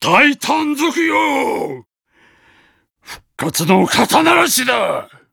大短足よ、復活の肩慣らしだ。